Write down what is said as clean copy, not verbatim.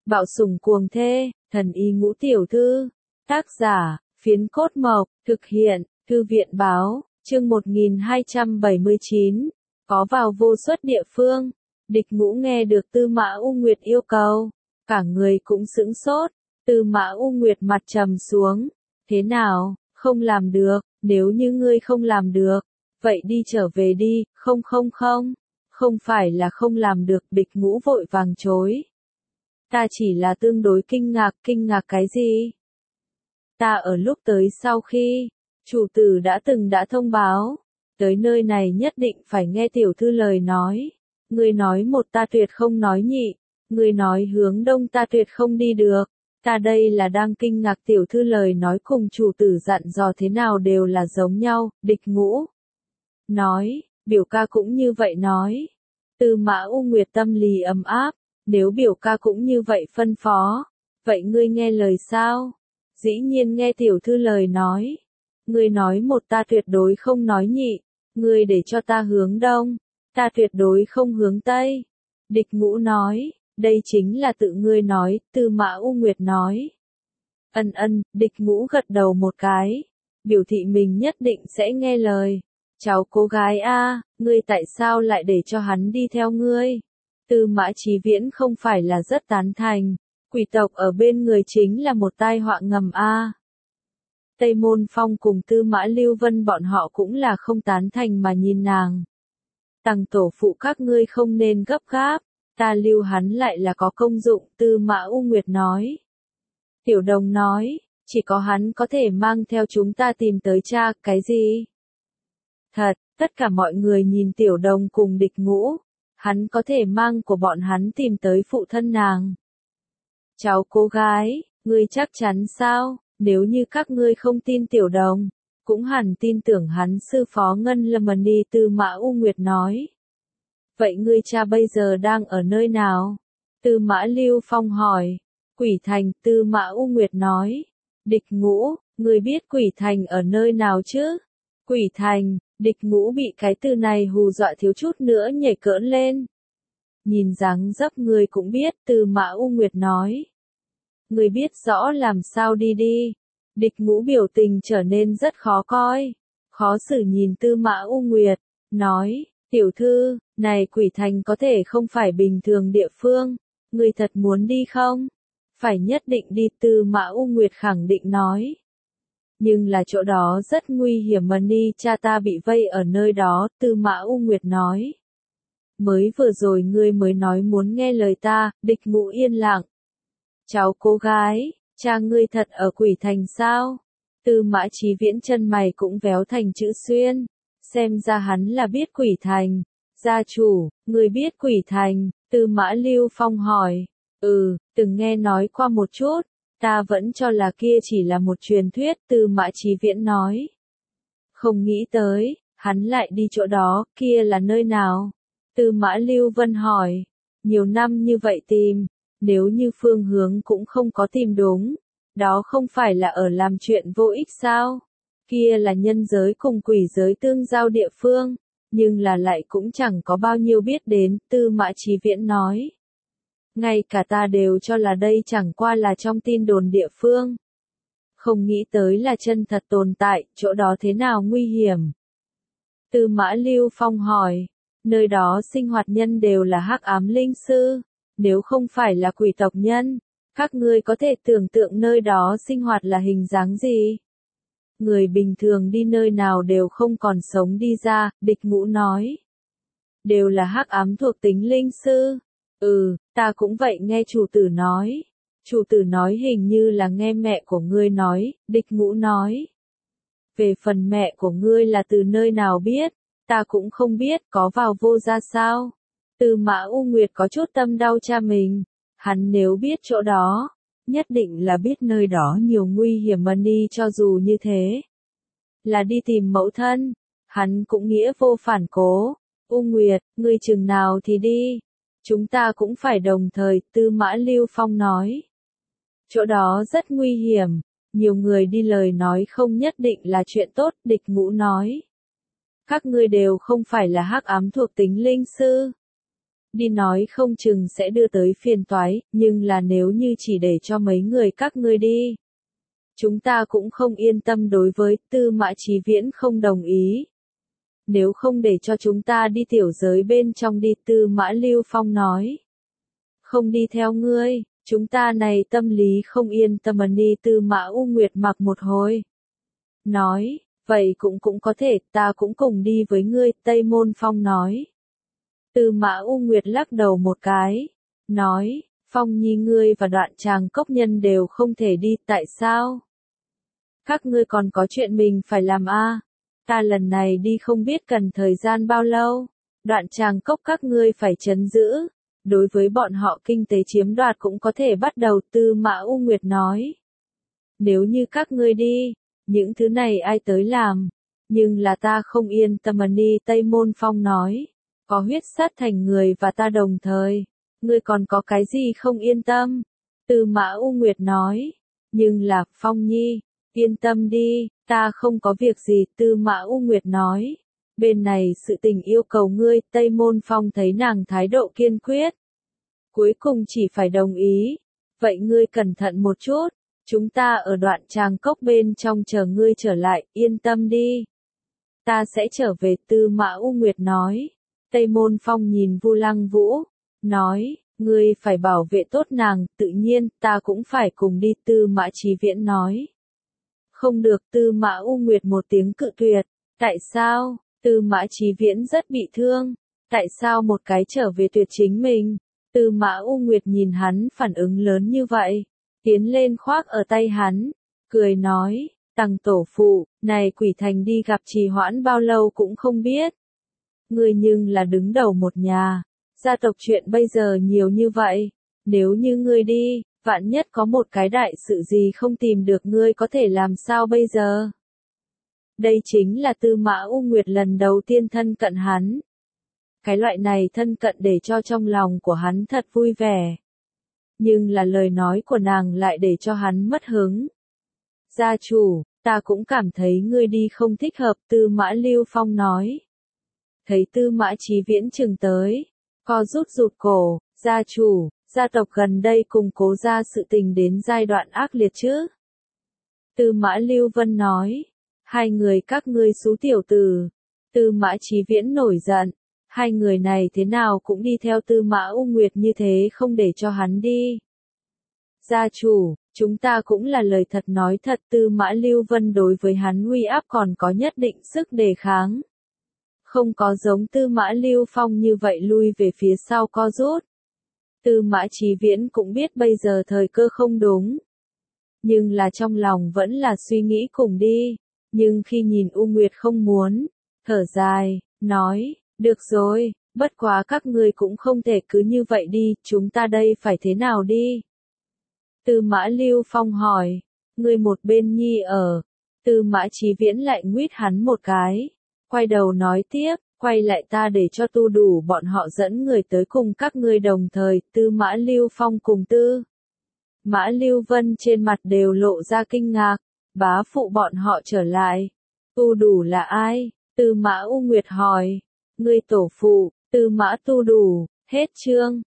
Bạo sủng cuồng thê, thần y ngũ tiểu thư. Tác giả, Phiến Cốt Mộc, thực hiện, Thư viện báo, chương 1279. Có vào vô xuất địa phương. Địch Ngũ nghe được Tư Mã U Nguyệt yêu cầu, cả người cũng sững sốt. Tư Mã U Nguyệt mặt trầm xuống. Thế nào, không làm được, nếu như ngươi không làm được, vậy đi trở về đi, không phải là không làm được. Địch Ngũ vội vàng chối. Ta chỉ là tương đối kinh ngạc cái gì? Ta ở lúc tới sau khi, chủ tử đã thông báo, tới nơi này nhất định phải nghe tiểu thư lời nói. Ngươi nói một ta tuyệt không nói nhị, ngươi nói hướng đông ta tuyệt không đi được. Ta đây là đang kinh ngạc tiểu thư lời nói cùng chủ tử dặn dò thế nào đều là giống nhau. Địch Ngũ nói, biểu ca cũng như vậy nói. Tư Mã U Nguyệt tâm lý ấm áp, nếu biểu ca cũng như vậy phân phó, vậy ngươi nghe lời sao? Dĩ nhiên nghe tiểu thư lời nói. Ngươi nói một ta tuyệt đối không nói nhị, ngươi để cho ta hướng đông, ta tuyệt đối không hướng tây. Địch Ngũ nói, đây chính là tự ngươi nói. Tư Mã U Nguyệt nói. Địch Ngũ gật đầu một cái, biểu thị mình nhất định sẽ nghe lời. Cháu cô gái a, ngươi tại sao lại để cho hắn đi theo ngươi? Tư Mã Chí Viễn không phải là rất tán thành, quỷ tộc ở bên người chính là một tai họa ngầm a. Tây Môn Phong cùng Tư Mã Lưu Vân bọn họ cũng là không tán thành mà nhìn nàng. Tằng tổ phụ các ngươi không nên gấp gáp, ta lưu hắn lại là có công dụng. Tư Mã U Nguyệt nói. Tiểu Đồng nói, chỉ có hắn có thể mang theo chúng ta tìm tới cha. Cái gì? Thật, tất cả mọi người nhìn Tiểu Đồng cùng Địch Ngũ, hắn có thể mang của bọn hắn tìm tới phụ thân nàng. Cháu cô gái, ngươi chắc chắn sao? Nếu như các ngươi không tin Tiểu Đồng, cũng hẳn tin tưởng hắn sư phó Ngân Lâm Mani. Tư Mã U Nguyệt nói. Vậy ngươi cha bây giờ đang ở nơi nào? Tư Mã Lưu Phong hỏi. Quỷ Thành. Tư Mã U Nguyệt nói. Địch Ngũ, ngươi biết Quỷ Thành ở nơi nào chứ? Quỷ Thành. Địch Ngũ bị cái từ này hù dọa thiếu chút nữa nhảy cỡn lên. Nhìn dáng dấp ngươi cũng biết. Tư Mã U Nguyệt nói. Ngươi biết rõ làm sao đi đi. Địch Ngũ biểu tình trở nên rất khó coi, khó xử nhìn Tư Mã U Nguyệt, nói, tiểu thư, này Quỷ Thành có thể không phải bình thường địa phương, ngươi thật muốn đi không? Phải nhất định đi. Tư Mã U Nguyệt khẳng định nói. Nhưng là chỗ đó rất nguy hiểm mà ni cha ta bị vây ở nơi đó. Tư Mã U Nguyệt nói. Mới vừa rồi ngươi mới nói muốn nghe lời ta. Địch Ngũ yên lặng. Cháu cô gái, cha ngươi thật ở Quỷ Thành sao? Tư Mã Chí Viễn chân mày cũng véo thành chữ xuyên, xem ra hắn là biết Quỷ Thành. Gia chủ, ngươi biết Quỷ Thành? Tư Mã Lưu Phong hỏi. Từng nghe nói qua một chút, ta vẫn cho là kia chỉ là một truyền thuyết. Tư Mã Chí Viễn nói. Không nghĩ tới, hắn lại đi chỗ đó. Kia là nơi nào? Tư Mã Lưu Vân hỏi. Nhiều năm như vậy tìm, nếu như phương hướng cũng không có tìm đúng, đó không phải là ở làm chuyện vô ích sao? Kia là nhân giới cùng quỷ giới tương giao địa phương, nhưng là lại cũng chẳng có bao nhiêu biết đến. Tư Mã Chí Viễn nói. Ngay cả ta đều cho là đây chẳng qua là trong tin đồn địa phương. Không nghĩ tới là chân thật tồn tại. Chỗ đó thế nào nguy hiểm? Tư Mã Lưu Phong hỏi. Nơi đó sinh hoạt nhân đều là hắc ám linh sư. Nếu không phải là quỷ tộc nhân, các ngươi có thể tưởng tượng nơi đó sinh hoạt là hình dáng gì? Người bình thường đi nơi nào đều không còn sống đi ra. Địch Ngũ nói. Đều là hắc ám thuộc tính linh sư. Ta cũng vậy nghe chủ tử nói. Chủ tử nói hình như là nghe mẹ của ngươi nói. Địch Ngũ nói. Về phần mẹ của ngươi là từ nơi nào biết, ta cũng không biết. Có vào vô gia sao? Tư Mã U Nguyệt có chút tâm đau cha mình. Hắn nếu biết chỗ đó, nhất định là biết nơi đó nhiều nguy hiểm mà ni cho dù như thế. Là đi tìm mẫu thân, hắn cũng nghĩa vô phản cố. U Nguyệt, ngươi chừng nào thì đi. Chúng ta cũng phải đồng thời. Tư Mã Lưu Phong nói. Chỗ đó rất nguy hiểm, nhiều người đi lời nói không nhất định là chuyện tốt. Địch Ngũ nói. Các ngươi đều không phải là hắc ám thuộc tính linh sư. đi nói không chừng sẽ đưa tới phiền toái, nhưng là nếu như chỉ để cho mấy người các ngươi đi. Chúng ta cũng không yên tâm. Đối với Tư Mã Chí Viễn không đồng ý. Nếu không để cho chúng ta đi tiểu giới bên trong đi, Tư Mã Lưu Phong nói. Không đi theo ngươi, chúng ta này tâm lý không yên tâm. Đi Tư Mã U Nguyệt mặc một hồi. Nói, vậy cũng có thể, ta cũng cùng đi với ngươi, Tây Môn Phong nói. Tư Mã U Nguyệt lắc đầu một cái, nói, Phong Nhi ngươi và Đoạn Tràng Cốc Nhân đều không thể đi, tại sao? Các ngươi còn có chuyện mình phải làm a? Ta lần này đi không biết cần thời gian bao lâu, Đoạn Tràng Cốc các ngươi phải trấn giữ, đối với bọn họ kinh tế chiếm đoạt cũng có thể bắt đầu. Tư Mã U Nguyệt nói. Nếu như các ngươi đi, những thứ này ai tới làm? Nhưng là ta không yên tâm. Đi Tây Môn Phong nói. Có huyết sát thành người và ta đồng thời. Ngươi còn có cái gì không yên tâm? Tư Mã U Nguyệt nói. Nhưng là, Phong Nhi, yên tâm đi, ta không có việc gì. Tư Mã U Nguyệt nói. Bên này sự tình yêu cầu ngươi. Tây Môn Phong thấy nàng thái độ kiên quyết. Cuối cùng chỉ phải đồng ý. Vậy ngươi cẩn thận một chút. Chúng ta ở Đoạn Tràng Cốc bên trong chờ ngươi trở lại, yên tâm đi. Ta sẽ trở về. Tư Mã U Nguyệt nói. Tây Môn Phong nhìn Vu Lăng Vũ, nói, ngươi phải bảo vệ tốt nàng, tự nhiên, ta cũng phải cùng đi. Tư Mã Chí Viễn nói. Không được. Tư Mã U Nguyệt một tiếng cự tuyệt. Tại sao? Tư Mã Chí Viễn rất bị thương. Tại sao một cái trở về tuyệt chính mình? Tư Mã U Nguyệt nhìn hắn phản ứng lớn như vậy, tiến lên khoác ở tay hắn, cười nói, Tằng tổ phụ, này Quỷ Thành đi gặp trì hoãn bao lâu cũng không biết. Ngươi nhưng là đứng đầu một nhà, gia tộc chuyện bây giờ nhiều như vậy, nếu như ngươi đi, vạn nhất có một cái đại sự gì không tìm được ngươi có thể làm sao bây giờ? Đây chính là Tư Mã U Nguyệt lần đầu tiên thân cận hắn. Cái loại này thân cận để cho trong lòng của hắn thật vui vẻ. Nhưng là lời nói của nàng lại để cho hắn mất hứng. Gia chủ, ta cũng cảm thấy ngươi đi không thích hợp. Tư Mã Lưu Phong nói. Thấy Tư Mã Chí Viễn chừng tới, co rụt cổ, gia chủ, gia tộc gần đây cùng Cố gia sự tình đến giai đoạn ác liệt chứ? Tư Mã Lưu Vân nói, hai người các ngươi xú tiểu tử. Tư Mã Chí Viễn nổi giận, hai người này thế nào cũng đi theo Tư Mã U Nguyệt như thế, không để cho hắn đi. Gia chủ, chúng ta cũng là lời thật nói thật. Tư Mã Lưu Vân đối với hắn uy áp còn có nhất định sức đề kháng. Không có giống Tư Mã Lưu Phong như vậy lui về phía sau co rút. Tư Mã Chí Viễn cũng biết bây giờ thời cơ không đúng. Nhưng là trong lòng vẫn là suy nghĩ cùng đi. Nhưng khi nhìn U Nguyệt không muốn, thở dài, nói, được rồi, bất quá các ngươi cũng không thể cứ như vậy đi, chúng ta đây phải thế nào đi? Tư Mã Lưu Phong hỏi, ngươi một bên nhi ở. Tư Mã Chí Viễn lại nguyết hắn một cái. Quay đầu nói tiếp, quay lại ta để cho Tu Đủ bọn họ dẫn người tới cùng các ngươi đồng thời. Tư Mã Lưu Phong cùng Tư Mã Lưu Vân trên mặt đều lộ ra kinh ngạc. Bá phụ bọn họ trở lại. Tu Đủ là ai? Tư Mã U Nguyệt hỏi. Ngươi tổ phụ, Tư Mã Tu Đủ. Hết chương.